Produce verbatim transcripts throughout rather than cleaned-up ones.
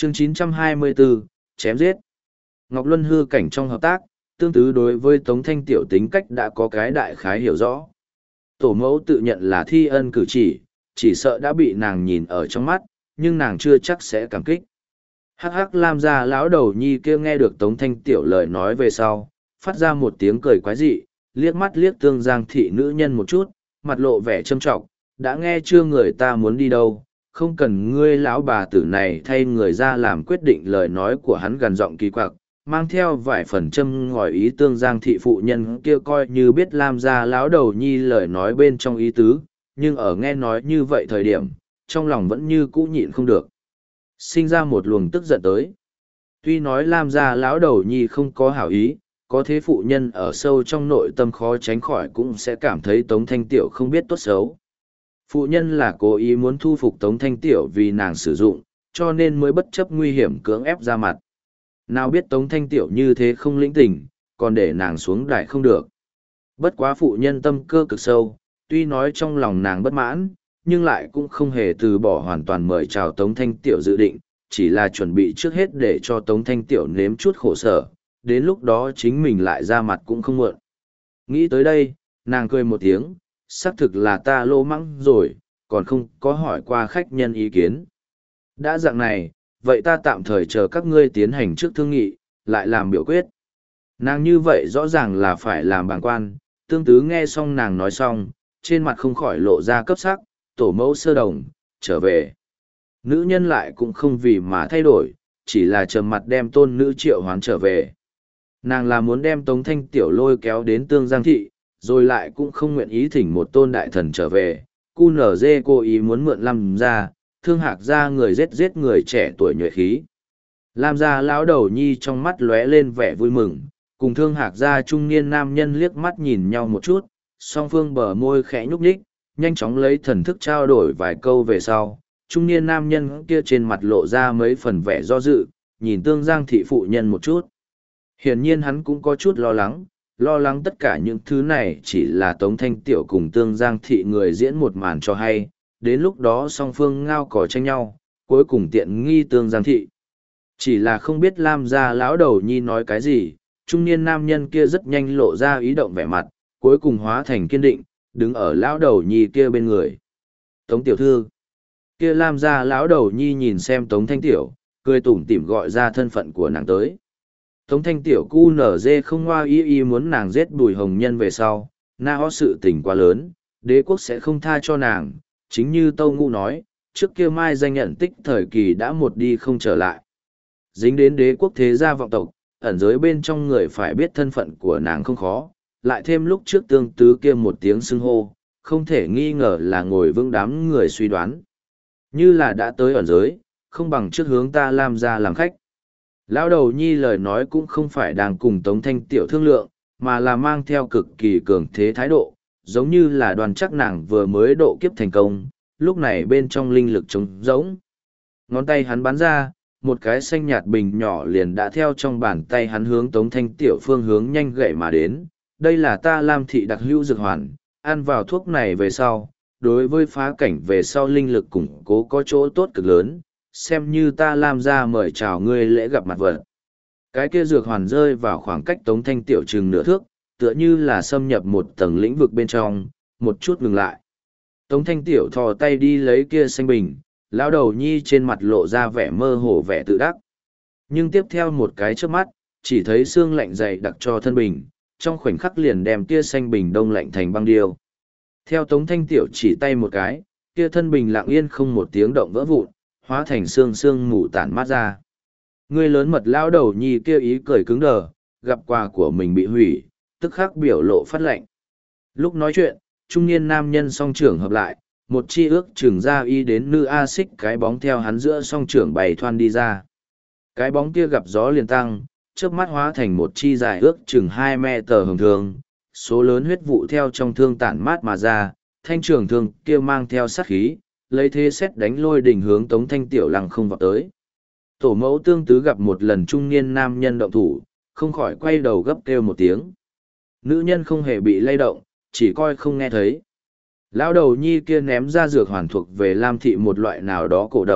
Chương chín trăm hai mươi bốn, chém giết. Ngọc Luân hư cảnh trong hợp tác, tương tứ đối với Tống Thanh Tiểu tính cách đã có cái đại khái hiểu rõ. Tổ mẫu tự nhận là thi ân cử chỉ, chỉ sợ đã bị nàng nhìn ở trong mắt, nhưng nàng chưa chắc sẽ cảm kích. Hắc hắc Lam gia lão đầu nhi kia nghe được Tống Thanh Tiểu lời nói về sau, phát ra một tiếng cười quái dị, liếc mắt liếc Tương Giang thị nữ nhân một chút, mặt lộ vẻ châm trọng, đã nghe chưa người ta muốn đi đâu, không cần ngươi lão bà tử này thay người ra làm quyết định. Lời nói của hắn gần giọng kỳ quặc, mang theo vài phần châm ngòi ý. Tương Giang thị phụ nhân kia coi như biết Lam gia lão đầu nhi lời nói bên trong ý tứ, nhưng ở nghe nói như vậy thời điểm, trong lòng vẫn như cũ nhịn không được, sinh ra một luồng tức giận tới. Tuy nói Lam gia lão đầu nhi không có hảo ý, có thế phụ nhân ở sâu trong nội tâm khó tránh khỏi cũng sẽ cảm thấy Tống Thanh Tiểu không biết tốt xấu. Phụ nhân là cố ý muốn thu phục Tống Thanh Tiểu vì nàng sử dụng, cho nên mới bất chấp nguy hiểm cưỡng ép ra mặt. Nào biết Tống Thanh Tiểu như thế không lĩnh tình, còn để nàng xuống đài không được. Bất quá phụ nhân tâm cơ cực sâu, tuy nói trong lòng nàng bất mãn, nhưng lại cũng không hề từ bỏ hoàn toàn mời chào Tống Thanh Tiểu dự định, chỉ là chuẩn bị trước hết để cho Tống Thanh Tiểu nếm chút khổ sở, đến lúc đó chính mình lại ra mặt cũng không muộn. Nghĩ tới đây, nàng cười một tiếng, xác thực là ta lô mắng rồi, còn không có hỏi qua khách nhân ý kiến. Đã dạng này, vậy ta tạm thời chờ các ngươi tiến hành trước thương nghị, lại làm biểu quyết. Nàng như vậy rõ ràng là phải làm bàng quan, tương tứ nghe xong nàng nói xong, trên mặt không khỏi lộ ra cấp sắc, tổ mẫu sơ đồng, trở về. Nữ nhân lại cũng không vì mà thay đổi, chỉ là trầm mặt đem tôn nữ triệu hoán trở về. Nàng là muốn đem Tống Thanh Tiểu lôi kéo đến Tương Giang thị, rồi lại cũng không nguyện ý thỉnh một tôn đại thần trở về. Cu nở dê cố ý muốn mượn Lam gia, Thương Hạc gia người giết giết người trẻ tuổi nhuệ khí. Lam gia lão đầu nhi trong mắt lóe lên vẻ vui mừng, cùng Thương Hạc gia trung niên nam nhân liếc mắt nhìn nhau một chút, song phương bờ môi khẽ nhúc nhích, nhanh chóng lấy thần thức trao đổi vài câu về sau. Trung niên nam nhân kia trên mặt lộ ra mấy phần vẻ do dự, nhìn Tương Giang thị phụ nhân một chút. Hiển nhiên hắn cũng có chút lo lắng, lo lắng tất cả những thứ này chỉ là Tống Thanh Tiểu cùng Tương Giang thị người diễn một màn cho hay, đến lúc đó song phương ngao cò tranh nhau, cuối cùng tiện nghi Tương Giang thị. Chỉ là không biết Lam gia lão đầu nhi nói cái gì, trung niên nam nhân kia rất nhanh lộ ra ý động vẻ mặt, cuối cùng hóa thành kiên định, đứng ở lão đầu nhi kia bên người. Tống tiểu thư, kia Lam gia lão đầu nhi nhìn xem Tống Thanh Tiểu, cười tủm tỉm gọi ra thân phận của nàng tới. Tống Thanh Tiểu cu nở dê không hoa y y muốn nàng giết Bùi Hồng Nhân về sau, na ho sự tình quá lớn, đế quốc sẽ không tha cho nàng, chính như Tâu Ngũ nói, trước kia mai danh nhận tích thời kỳ đã một đi không trở lại. Dính đến đế quốc thế gia vọng tộc, ẩn giới bên trong người phải biết thân phận của nàng không khó, lại thêm lúc trước tương tứ kia một tiếng xưng hô, không thể nghi ngờ là ngồi vững đám người suy đoán. Như là đã tới ẩn giới, không bằng trước hướng ta làm ra làm khách. Lão đầu nhi lời nói cũng không phải đang cùng Tống Thanh Tiểu thương lượng, mà là mang theo cực kỳ cường thế thái độ, giống như là đoàn chắc nàng vừa mới độ kiếp thành công, lúc này bên trong linh lực trống rỗng. Ngón tay hắn bắn ra, một cái xanh nhạt bình nhỏ liền đã theo trong bàn tay hắn hướng Tống Thanh Tiểu phương hướng nhanh gậy mà đến. Đây là ta Lam thị đặc hữu dược hoàn, ăn vào thuốc này về sau, đối với phá cảnh về sau linh lực củng cố có chỗ tốt cực lớn, xem như ta Lam gia mời chào ngươi lễ gặp mặt vật. Cái kia dược hoàn rơi vào khoảng cách Tống Thanh Tiểu chừng nửa thước, tựa như là xâm nhập một tầng lĩnh vực bên trong, một chút ngừng lại. Tống Thanh Tiểu thò tay đi lấy kia xanh bình, lão đầu nhi trên mặt lộ ra vẻ mơ hồ vẻ tự đắc. Nhưng tiếp theo một cái trước mắt, chỉ thấy xương lạnh dày đặc cho thân bình, trong khoảnh khắc liền đem kia xanh bình đông lạnh thành băng điêu. Theo Tống Thanh Tiểu chỉ tay một cái, kia thân bình lặng yên không một tiếng động vỡ vụn, hóa thành xương xương mù tản mát ra. Người lớn mật lão đầu nhi kia ý cười cứng đờ, gặp quà của mình bị hủy, tức khắc biểu lộ phát lệnh. Lúc nói chuyện, trung niên nam nhân song trưởng hợp lại, một chi ước chừng ra y đến nữ a xích cái bóng theo hắn giữa song trưởng bày thoan đi ra. Cái bóng kia gặp gió liền tăng, trước mắt hóa thành một chi dài ước chừng hai me tờ hồng thường, số lớn huyết vụ theo trong thương tản mát mà ra, thanh trường thương kia mang theo sát khí, lấy thế xét đánh lôi đỉnh hướng Tống Thanh Tiểu lăng không vào tới. Tổ mẫu tương tứ gặp một lần trung niên nam nhân động thủ, không khỏi quay đầu gấp kêu một tiếng. Nữ nhân không hề bị lay động, chỉ coi không nghe thấy. Lão đầu nhi kia ném ra dược hoàn thuộc về Lam thị một loại nào đó cổ độc,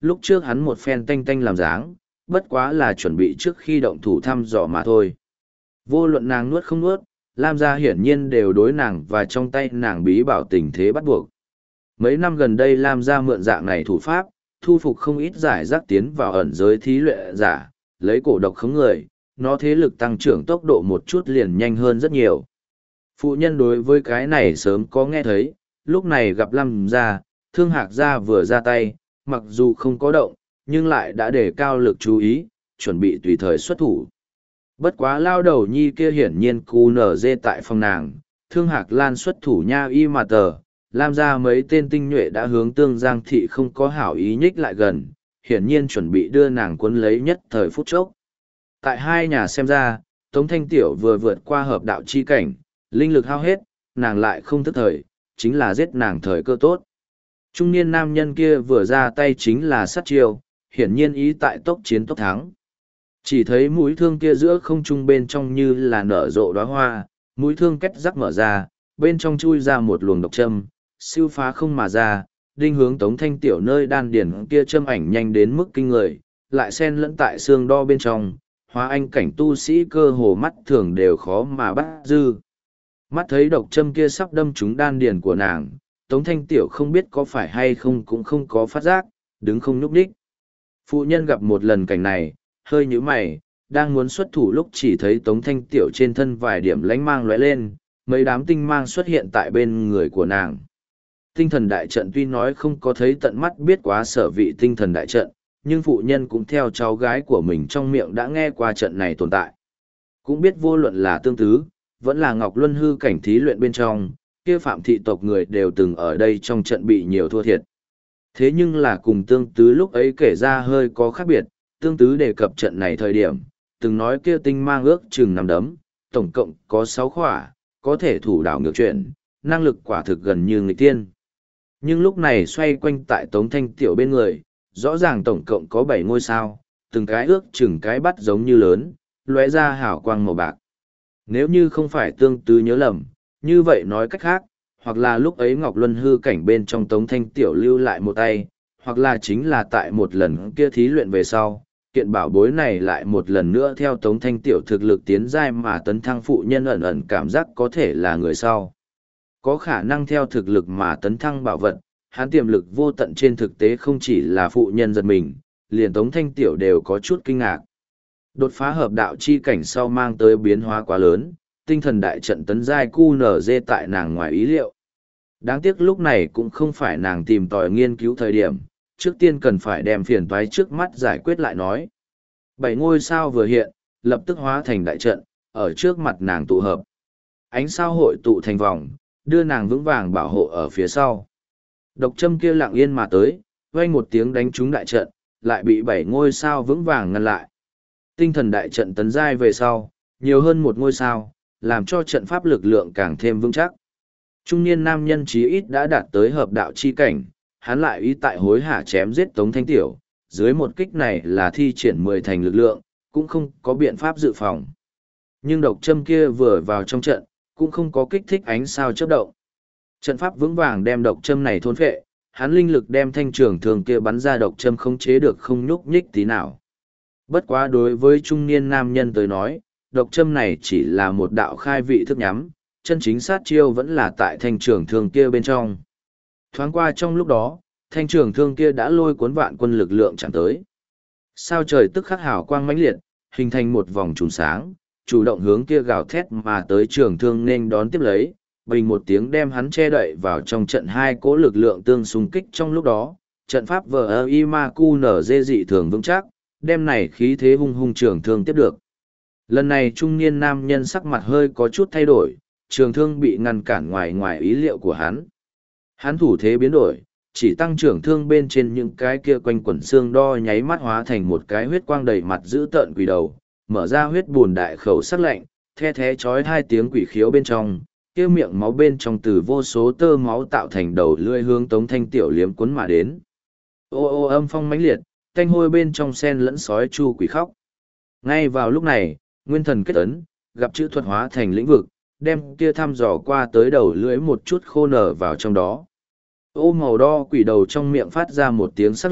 lúc trước hắn một phen tanh tanh làm dáng, bất quá là chuẩn bị trước khi động thủ thăm dò mà thôi. Vô luận nàng nuốt không nuốt, Lam gia hiển nhiên đều đối nàng và trong tay nàng bí bảo tình thế bắt buộc. Mấy năm gần đây Lam gia mượn dạng này thủ pháp, thu phục không ít giải rác tiến vào ẩn giới thí luyện giả, lấy cổ độc khống người, nó thế lực tăng trưởng tốc độ một chút liền nhanh hơn rất nhiều. Phụ nhân đối với cái này sớm có nghe thấy, lúc này gặp Lam gia, Thương Hạc gia vừa ra tay, mặc dù không có động, nhưng lại đã đề cao lực chú ý, chuẩn bị tùy thời xuất thủ. Bất quá lao đầu nhi kia hiển nhiên cu nở dê tại phòng nàng, Thương Hạc Lan xuất thủ nha y mà tờ, Lam gia mấy tên tinh nhuệ đã hướng Tương Giang thị không có hảo ý nhích lại gần, hiển nhiên chuẩn bị đưa nàng cuốn lấy nhất thời phút chốc. Tại hai nhà xem ra, Tống Thanh Tiểu vừa vượt qua hợp đạo chi cảnh, linh lực hao hết, nàng lại không thức thời, chính là giết nàng thời cơ tốt. Trung niên nam nhân kia vừa ra tay chính là sát chiêu, hiển nhiên ý tại tốc chiến tốc thắng. Chỉ thấy mũi thương kia giữa không trung bên trong như là nở rộ đóa hoa, mũi thương kết rắc mở ra, bên trong chui ra một luồng độc châm, siêu phá không mà ra, đinh hướng Tống Thanh Tiểu nơi đan điển kia châm ảnh nhanh đến mức kinh người, lại xen lẫn tại xương đo bên trong, hóa anh cảnh tu sĩ cơ hồ mắt thường đều khó mà bắt dư. Mắt thấy độc châm kia sắp đâm trúng đan điển của nàng, Tống Thanh Tiểu không biết có phải hay không cũng không có phát giác, đứng không nhúc nhích. Phụ nhân gặp một lần cảnh này, hơi nhíu mày, đang muốn xuất thủ lúc chỉ thấy Tống Thanh Tiểu trên thân vài điểm lánh mang lóe lên, mấy đám tinh mang xuất hiện tại bên người của nàng. Tinh thần đại trận tuy nói không có thấy tận mắt biết quá sở vị tinh thần đại trận, nhưng phụ nhân cũng theo cháu gái của mình trong miệng đã nghe qua trận này tồn tại. Cũng biết vô luận là tương tứ, vẫn là Ngọc Luân hư cảnh thí luyện bên trong, kia phạm thị tộc người đều từng ở đây trong trận bị nhiều thua thiệt. Thế nhưng là cùng tương tứ lúc ấy kể ra hơi có khác biệt, tương tứ đề cập trận này thời điểm, từng nói kia tinh mang ước chừng năm đấm, tổng cộng có sáu khỏa, có thể thủ đảo ngược chuyển, năng lực quả thực gần như nghịch tiên. Nhưng lúc này xoay quanh tại Tống Thanh Tiểu bên người, rõ ràng tổng cộng có bảy ngôi sao, từng cái ước chừng cái bắt giống như lớn, lóe ra hào quang màu bạc. Nếu như không phải tương tứ nhớ lầm, như vậy nói cách khác, hoặc là lúc ấy Ngọc Luân hư cảnh bên trong Tống Thanh Tiểu lưu lại một tay, hoặc là chính là tại một lần kia thí luyện về sau, kiện bảo bối này lại một lần nữa theo Tống Thanh Tiểu thực lực tiến giai mà tấn thăng phụ nhân ẩn ẩn cảm giác có thể là người sau. Có khả năng theo thực lực mà tấn thăng bảo vật, hắn tiềm lực vô tận trên thực tế không chỉ là phụ nhân giật mình, liền Tống Thanh Tiểu đều có chút kinh ngạc. Đột phá hợp đạo chi cảnh sau mang tới biến hóa quá lớn, tinh thần đại trận tấn giai cu nở dê tại nàng ngoài ý liệu. Đáng tiếc lúc này cũng không phải nàng tìm tòi nghiên cứu thời điểm, trước tiên cần phải đem phiền toái trước mắt giải quyết lại nói. Bảy ngôi sao vừa hiện, lập tức hóa thành đại trận, ở trước mặt nàng tụ hợp. Ánh sao hội tụ thành vòng, đưa nàng vững vàng bảo hộ ở phía sau. Độc châm kia lặng yên mà tới, vang một tiếng đánh trúng đại trận, lại bị bảy ngôi sao vững vàng ngăn lại. Tinh thần đại trận tấn giai về sau, nhiều hơn một ngôi sao, làm cho trận pháp lực lượng càng thêm vững chắc. Trung niên nam nhân chí ít đã đạt tới hợp đạo chi cảnh, hắn lại ý tại hối hả chém giết Tống Thanh Tiểu, dưới một kích này là thi triển mười thành lực lượng, cũng không có biện pháp dự phòng. Nhưng độc châm kia vừa vào trong trận, cũng không có kích thích ánh sao chớp động. Trận pháp vững vàng đem độc châm này thôn phệ, hắn linh lực đem thanh trường thường kia bắn ra độc châm không chế được không nhúc nhích tí nào. Bất quá đối với trung niên nam nhân tới nói, độc châm này chỉ là một đạo khai vị thức nhắm, chân chính sát chiêu vẫn là tại thanh trường thương kia bên trong. Thoáng qua trong lúc đó, thanh trường thương kia đã lôi cuốn vạn quân lực lượng chẳng tới. Sao trời tức khắc hào quang mãnh liệt, hình thành một vòng trùng sáng, chủ động hướng kia gào thét mà tới trường thương nên đón tiếp lấy, bình một tiếng đem hắn che đậy vào trong trận hai cỗ lực lượng tương xung kích trong lúc đó, trận pháp vờ ơ y ma cu nở dê dị thường vững chắc, đem này khí thế hung hung trường thương tiếp được. Lần này trung niên nam nhân sắc mặt hơi có chút thay đổi, trường thương bị ngăn cản ngoài ngoài ý liệu của hắn. Hắn thủ thế biến đổi, chỉ tăng trưởng thương bên trên những cái kia quanh quẩn xương đo nháy mắt hóa thành một cái huyết quang đầy mặt dữ tợn quỷ đầu, mở ra huyết buồn đại khẩu sắc lạnh, the thé chói hai tiếng quỷ khiếu bên trong, kia miệng máu bên trong từ vô số tơ máu tạo thành đầu lưỡi hướng Tống Thanh Tiểu liếm cuốn mà đến. Ô ô âm phong mãnh liệt, tanh hôi bên trong sen lẫn sói chu quỷ khóc. Ngay vào lúc này, nguyên thần kết ấn, gặp chữ thuật hóa thành lĩnh vực, đem kia thăm dò qua tới đầu lưỡi một chút khô nở vào trong đó. Ô màu đo quỷ đầu trong miệng phát ra một tiếng sắc lạnh,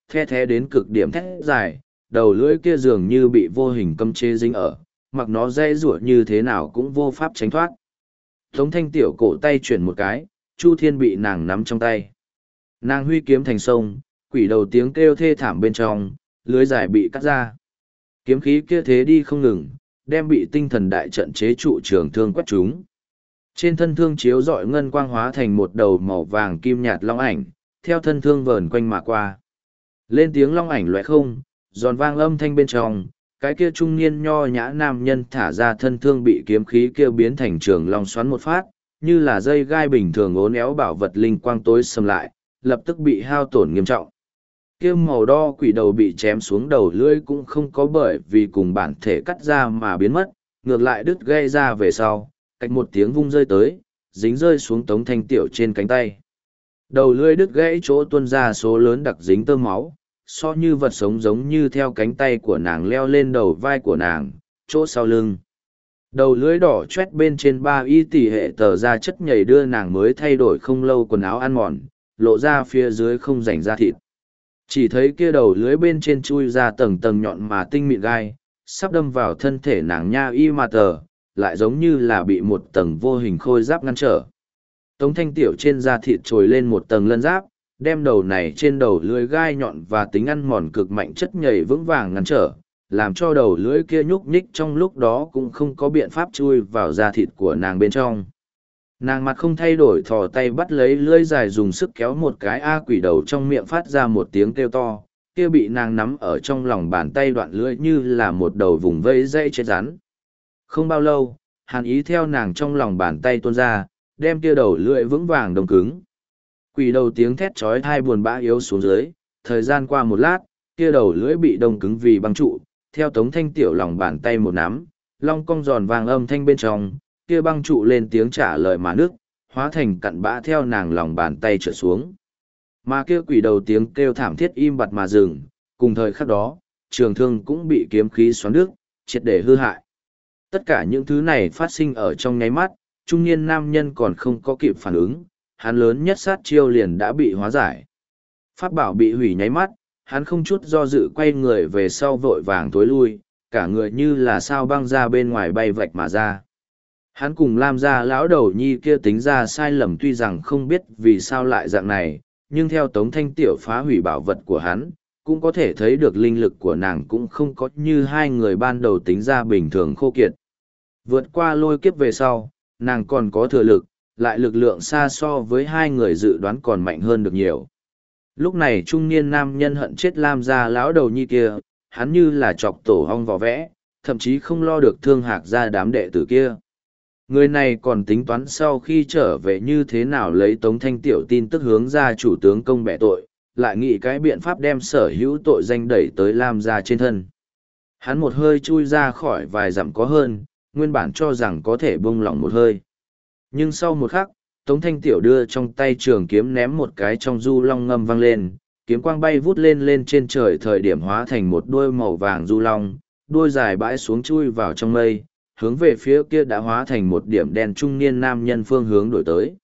the thé đến cực điểm thét dài, đầu lưỡi kia dường như bị vô hình cấm chế dính ở, mặc nó dây rủa như thế nào cũng vô pháp tránh thoát. Tống Thanh Tiểu cổ tay chuyển một cái, Chu Thiên bị nàng nắm trong tay. Nàng huy kiếm thành sông, quỷ đầu tiếng kêu thê thảm bên trong, lưới dài bị cắt ra. Kiếm khí kia thế đi không ngừng, đem bị tinh thần đại trận chế trụ trường thương quét chúng. Trên thân thương chiếu rọi ngân quang hóa thành một đầu màu vàng kim nhạt long ảnh, theo thân thương vờn quanh mà qua. Lên tiếng long ảnh loại không, giòn vang âm thanh bên trong, cái kia trung niên nho nhã nam nhân thả ra thân thương bị kiếm khí kia biến thành trường long xoắn một phát, như là dây gai bình thường ốn éo bảo vật linh quang tối xâm lại, lập tức bị hao tổn nghiêm trọng. Kia màu đo quỷ đầu bị chém xuống đầu lưỡi cũng không có bởi vì cùng bản thể cắt ra mà biến mất, ngược lại đứt gây ra về sau, cách một tiếng vung rơi tới, dính rơi xuống Tống Thanh Tiểu trên cánh tay. Đầu lưỡi đứt gãy chỗ tuôn ra số lớn đặc dính tơ máu, so như vật sống giống như theo cánh tay của nàng leo lên đầu vai của nàng, chỗ sau lưng. Đầu lưỡi đỏ chét bên trên ba y tỷ hệ tờ ra chất nhảy đưa nàng mới thay đổi không lâu quần áo ăn mòn, lộ ra phía dưới không rảnh da thịt. Chỉ thấy kia đầu lưỡi bên trên chui ra tầng tầng nhọn mà tinh mịn gai, sắp đâm vào thân thể nàng nha y mà tờ, lại giống như là bị một tầng vô hình khôi giáp ngăn trở. Tống Thanh Tiểu trên da thịt trồi lên một tầng lân giáp, đem đầu này trên đầu lưỡi gai nhọn và tính ăn mòn cực mạnh chất nhảy vững vàng ngăn trở, làm cho đầu lưỡi kia nhúc nhích trong lúc đó cũng không có biện pháp chui vào da thịt của nàng bên trong. Nàng mặt không thay đổi thò tay bắt lấy lưỡi dài dùng sức kéo một cái a quỷ đầu trong miệng phát ra một tiếng kêu to, kia bị nàng nắm ở trong lòng bàn tay đoạn lưỡi như là một đầu vùng vây dây chết rắn. Không bao lâu, hàn ý theo nàng trong lòng bàn tay tuôn ra, đem kia đầu lưỡi vững vàng đông cứng. Quỷ đầu tiếng thét chói tai buồn bã yếu xuống dưới, thời gian qua một lát, kia đầu lưỡi bị đông cứng vì băng trụ, theo Tống Thanh Tiểu lòng bàn tay một nắm, long cong giòn vàng âm thanh bên trong, kia băng trụ lên tiếng trả lời mà nước, hóa thành cặn bã theo nàng lòng bàn tay trượt xuống. Mà kia quỷ đầu tiếng kêu thảm thiết im bặt mà dừng, cùng thời khắc đó, trường thương cũng bị kiếm khí xoắn đứt, triệt để hư hại. Tất cả những thứ này phát sinh ở trong nháy mắt, trung niên nam nhân còn không có kịp phản ứng, hắn lớn nhất sát chiêu liền đã bị hóa giải. Pháp bảo bị hủy nháy mắt, hắn không chút do dự quay người về sau vội vàng tối lui, cả người như là sao băng ra bên ngoài bay vạch mà ra. Hắn cùng Lam gia lão đầu nhi kia tính ra sai lầm tuy rằng không biết vì sao lại dạng này, nhưng theo Tống Thanh Tiểu phá hủy bảo vật của hắn, cũng có thể thấy được linh lực của nàng cũng không có như hai người ban đầu tính ra bình thường khô kiệt. Vượt qua lôi kiếp về sau, nàng còn có thừa lực, lại lực lượng xa so với hai người dự đoán còn mạnh hơn được nhiều. Lúc này trung niên nam nhân hận chết Lam gia lão đầu nhi kia, hắn như là chọc tổ hong vỏ vẽ, thậm chí không lo được thương hạc ra đám đệ tử kia. Người này còn tính toán sau khi trở về như thế nào lấy Tống Thanh Tiểu tin tức hướng ra chủ tướng công bẻ tội, lại nghĩ cái biện pháp đem sở hữu tội danh đẩy tới Lam gia trên thân. Hắn một hơi chui ra khỏi vài dặm có hơn, nguyên bản cho rằng có thể buông lỏng một hơi. Nhưng sau một khắc, Tống Thanh Tiểu đưa trong tay trường kiếm ném một cái trong du long ngâm vang lên, kiếm quang bay vút lên lên trên trời thời điểm hóa thành một đuôi màu vàng du long, đuôi dài bãi xuống chui vào trong mây, hướng về phía kia đã hóa thành một điểm đen trung niên nam nhân phương hướng đổi tới.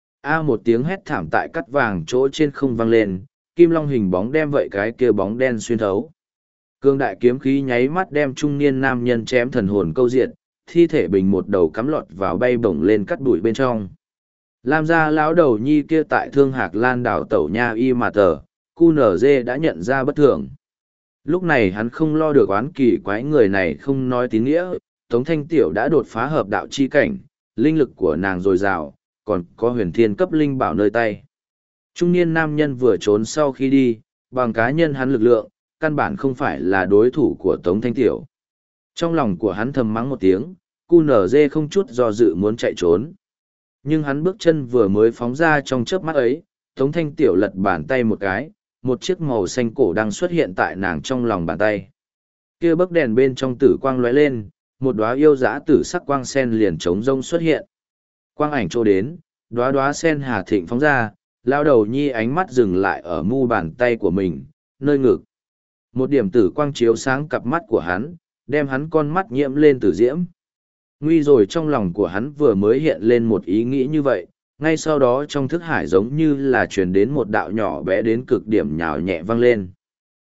A một tiếng hét thảm tại cắt vàng chỗ trên không vang lên, kim long hình bóng đem vậy cái kia bóng đen xuyên thấu. Cương đại kiếm khí nháy mắt đem trung niên nam nhân chém thần hồn câu diện, thi thể bình một đầu cắm lọt vào bay bổng lên cắt bụi bên trong. Lam gia lão đầu nhi kia tại Thương Hạc Lan đảo tẩu nha y mà tờ, cu nở dê đã nhận ra bất thường. Lúc này hắn không lo được oán kỳ quái người này không nói tín nghĩa, Tống Thanh Tiểu đã đột phá hợp đạo chi cảnh, linh lực của nàng dồi dào, còn có huyền thiên cấp linh bảo nơi tay. Trung niên nam nhân vừa trốn sau khi đi, bằng cá nhân hắn lực lượng, căn bản không phải là đối thủ của Tống Thanh Tiểu. Trong lòng của hắn thầm mắng một tiếng, cu nở dê không chút do dự muốn chạy trốn. Nhưng hắn bước chân vừa mới phóng ra trong chớp mắt ấy, Tống Thanh Tiểu lật bàn tay một cái, một chiếc màu xanh cổ đang xuất hiện tại nàng trong lòng bàn tay. Kia bấc đèn bên trong tử quang lóe lên, một đóa yêu dã tử sắc quang sen liền trống rông xuất hiện. Quang ảnh trô đến, đóa đóa sen hà thịnh phóng ra, lao đầu nhi ánh mắt dừng lại ở mu bàn tay của mình, nơi ngực. Một điểm tử quang chiếu sáng cặp mắt của hắn, đem hắn con mắt nhiễm lên tử diễm. Nguy rồi trong lòng của hắn vừa mới hiện lên một ý nghĩ như vậy, ngay sau đó trong thức hải giống như là truyền đến một đạo nhỏ bé đến cực điểm nhào nhẹ vang lên.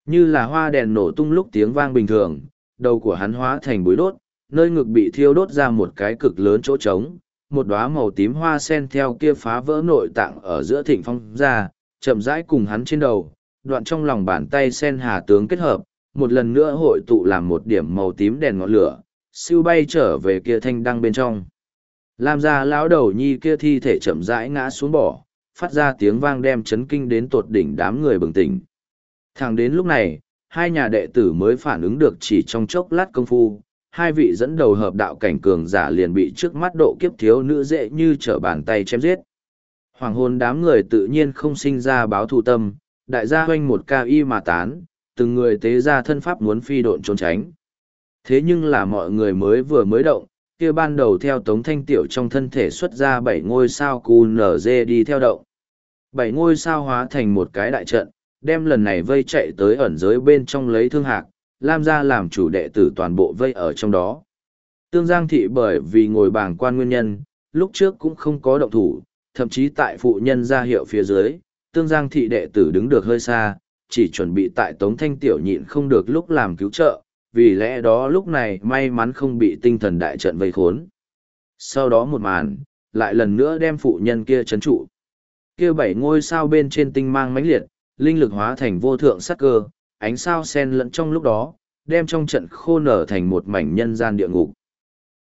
Như là hoa đèn nổ tung lúc tiếng vang bình thường, đầu của hắn hóa thành bụi đốt, nơi ngực bị thiêu đốt ra một cái cực lớn chỗ trống, một đóa màu tím hoa sen theo kia phá vỡ nội tạng ở giữa thịnh phong ra, chậm rãi cùng hắn trên đầu, đoạn trong lòng bàn tay sen hà tướng kết hợp, một lần nữa hội tụ làm một điểm màu tím đèn ngọn lửa, siêu bay trở về kia thanh đăng bên trong. Lam gia lão đầu nhi kia thi thể chậm rãi ngã xuống bỏ, phát ra tiếng vang đem chấn kinh đến tột đỉnh đám người bừng tỉnh. Thẳng đến lúc này, hai nhà đệ tử mới phản ứng được chỉ trong chốc lát công phu, hai vị dẫn đầu hợp đạo cảnh cường giả liền bị trước mắt độ kiếp thiếu nữ dễ như trở bàn tay chém giết. Hoàng hôn đám người tự nhiên không sinh ra báo thù tâm, đại gia hoanh một ca y mà tán, từng người tế ra thân pháp muốn phi độn trốn tránh. Thế nhưng là mọi người mới vừa mới động, kia ban đầu theo Tống Thanh Tiểu trong thân thể xuất ra bảy ngôi sao cù nở dê đi theo động. Bảy ngôi sao hóa thành một cái đại trận, đem lần này vây chạy tới ẩn giới bên trong lấy thương hạc, Lam gia làm chủ đệ tử toàn bộ vây ở trong đó. Tương Giang thị bởi vì ngồi bảng quan nguyên nhân, lúc trước cũng không có động thủ, thậm chí tại phụ nhân ra hiệu phía dưới, Tương Giang thị đệ tử đứng được hơi xa, chỉ chuẩn bị tại Tống Thanh Tiểu nhịn không được lúc làm cứu trợ, vì lẽ đó lúc này may mắn không bị tinh thần đại trận vây khốn. Sau đó một màn, lại lần nữa đem phụ nhân kia chấn trụ. Kia bảy ngôi sao bên trên tinh mang mãnh liệt, linh lực hóa thành vô thượng sắc cơ, ánh sao sen lẫn trong lúc đó, đem trong trận khô nở thành một mảnh nhân gian địa ngục.